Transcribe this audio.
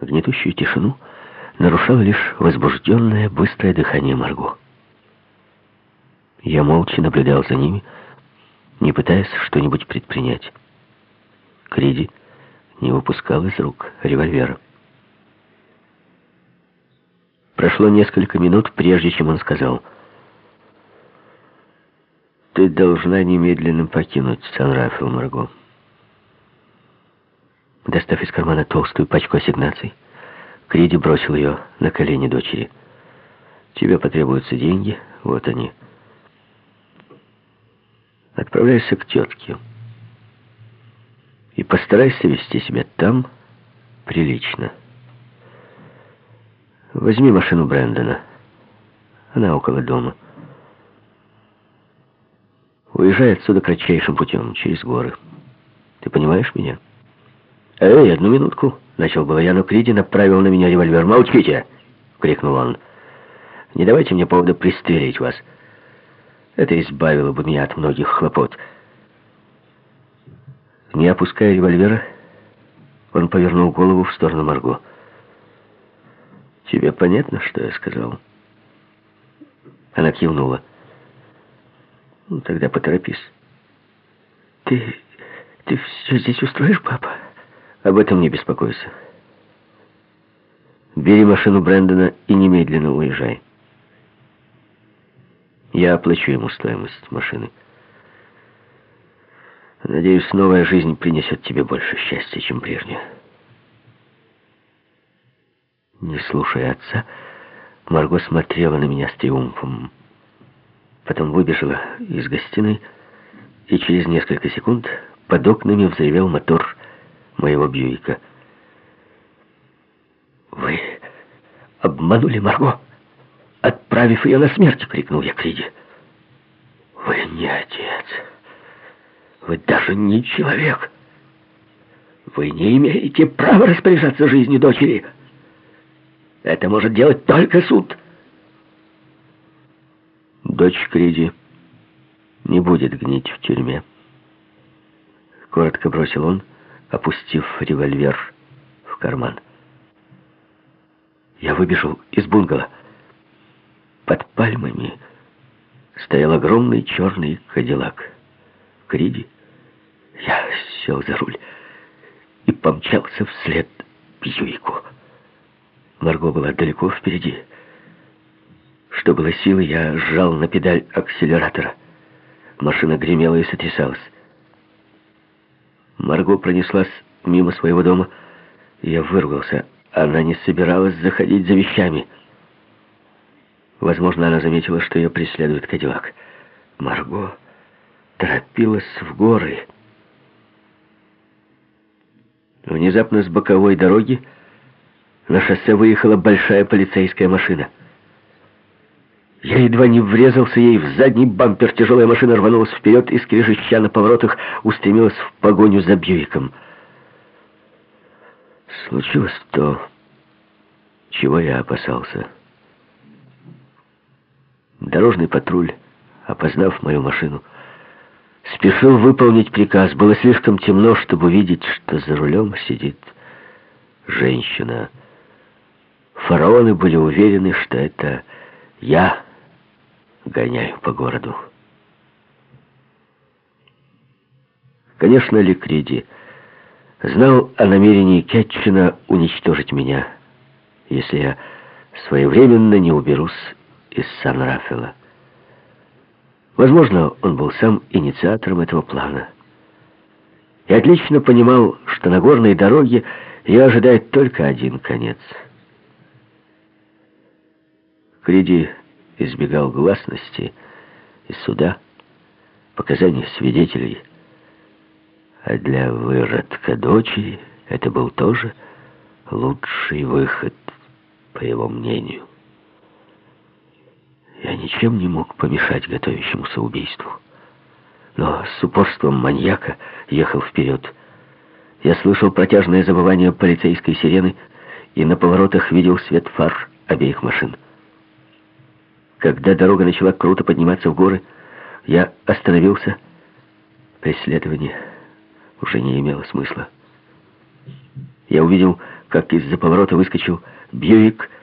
Гнетущую тишину нарушало лишь возбужденное, быстрое дыхание Марго. Я молча наблюдал за ними, не пытаясь что-нибудь предпринять. Криди не выпускал из рук револьвера. Прошло несколько минут, прежде чем он сказал: «Ты должна немедленно покинуть Сан-Рафаэл, Марго». Достав из кармана толстую пачку ассигнаций, Криди бросил ее на колени дочери. «Тебе потребуются деньги, вот они. Отправляйся к тетке и постарайся вести себя там прилично. Возьми машину Брэндона, она около дома. Уезжай отсюда кратчайшим путем, через горы. Ты понимаешь меня?» «Эй, одну минутку!» — начал было я, но Криди направил на меня револьвер. «Молчите!» — крикнул он. «Не давайте мне повода пристрелить вас. Это избавило бы меня от многих хлопот». Не опуская револьвера, он повернул голову в сторону Марго. «Тебе понятно, что я сказал?» Она кивнула. «Ну, тогда поторопись». Ты все здесь устроишь, папа?» «Об этом не беспокойся. Бери машину Брэндона и немедленно уезжай. Я оплачу ему стоимость машины. Надеюсь, новая жизнь принесет тебе больше счастья, чем прежняя». Не слушая отца, Марго смотрела на меня с триумфом. Потом выбежала из гостиной, и через несколько секунд под окнами взревел мотор моего Бьюика. «Вы обманули Марго, отправив ее на смерть!» — крикнул я Криди. «Вы не отец. Вы даже не человек. Вы не имеете права распоряжаться жизнью дочери. Это может делать только суд». «Дочь Криди не будет гнить в тюрьме», — коротко бросил он, опустив револьвер в карман. Я выбежал из бунгало. Под пальмами стоял огромный черный кадиллак Криди. Я сел за руль и помчался вслед Бьюику. Марго была далеко впереди. Что было силы, я сжал на педаль акселератора. Машина гремела и сотрясалась. Марго пронеслась мимо своего дома, и я выругался. Она не собиралась заходить за вещами. Возможно, она заметила, что ее преследует кадиллак. Марго торопилась в горы. Внезапно с боковой дороги на шоссе выехала большая полицейская машина. Я едва не врезался ей в задний бампер. Тяжелая машина рванулась вперед и, скрежеща на поворотах, устремилась в погоню за Бьюиком. Случилось то, чего я опасался. Дорожный патруль, опознав мою машину, спешил выполнить приказ. Было слишком темно, чтобы видеть, что за рулем сидит женщина. Фараоны были уверены, что это я гоняю по городу. Конечно, Ли Криди знал о намерении Кетчина уничтожить меня, если я своевременно не уберусь из Сан-Рафаэла. Возможно, он был сам инициатором этого плана. И отлично понимал, что на горной дороге ее ожидает только один конец. Криди избегал гласности и суда, показаний свидетелей. А для выродка дочери это был тоже лучший выход, по его мнению. Я ничем не мог помешать готовящемуся убийству, но с упорством маньяка ехал вперед. Я слышал протяжное завывание полицейской сирены и на поворотах видел свет фар обеих машин. Когда дорога начала круто подниматься в горы, я остановился. Преследование уже не имело смысла. Я увидел, как из-за поворота выскочил Бьюик